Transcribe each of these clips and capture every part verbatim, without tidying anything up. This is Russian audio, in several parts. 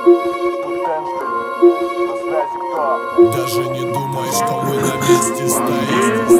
Даже не думай, что мы на месте стоим.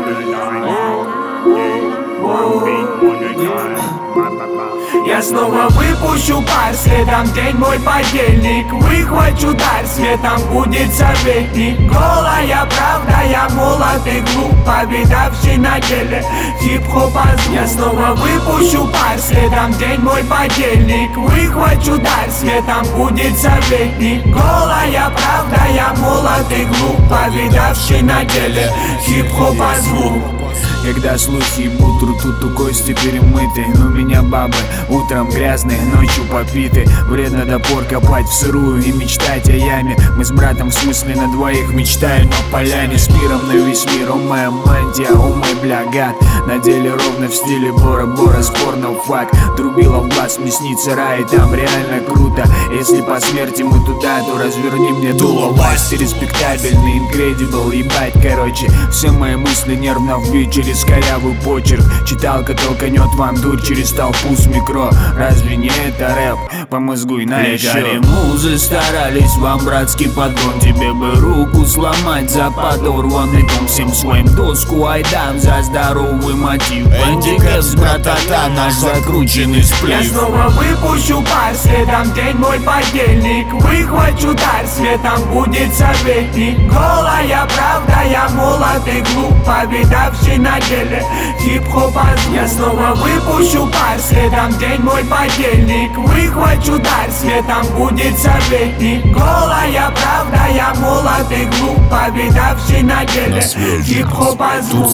Я снова выпущу пар, следом день мой подельник. Выхвачу дар, светом будет советник. Голая правда, я молод и глуп, повидавший на деле хип-хопа звук. Я снова выпущу пар, следом день мой подельник. Выхвачу дар, светом будет советник. Голая правда, я молод и глуп, повидавший на деле хип-хопа звук. Когда слухи будут, тут у кости перемыты. Но меня бабы утром грязные, ночью попиты. Вредно до пор копать в сырую и мечтать о яме. Мы с братом в смысле на двоих мечтаем о поляне. С миром на весь мир, о моя мантия, о мой бля гад. На деле ровно в стиле Бора-Бора, спорно факт. Трубила в глаз, мне снится рай, там реально круто. Если по смерти мы туда, то разверни мне дуло. Власти респектабельный, инкредибл, ебать, короче. Все мои мысли нервно вбить через корявый почерк. Читалка толканет вам дурь через толпу с микро. Разве не это рэп? Помозгуй на еще. Музы старались, вам братский подгон. Тебе бы руку сломать за подорванный дом. Всем своим доску айдам за здоровый мотив. Бандикэс, братата, наш закрученный сплив. Я снова выпущу пар, следом день мой подельник. Выхвачу дар, светом будет советник. Голая правда, я молод и глуп, повидавший на деле хип-хопа звук. Я снова выпущу пар, следом день мой подельник. Выхвачу дар, светом будет советник. Голая правда, я молод и глуп, повидавший на деле хип-хопа звук.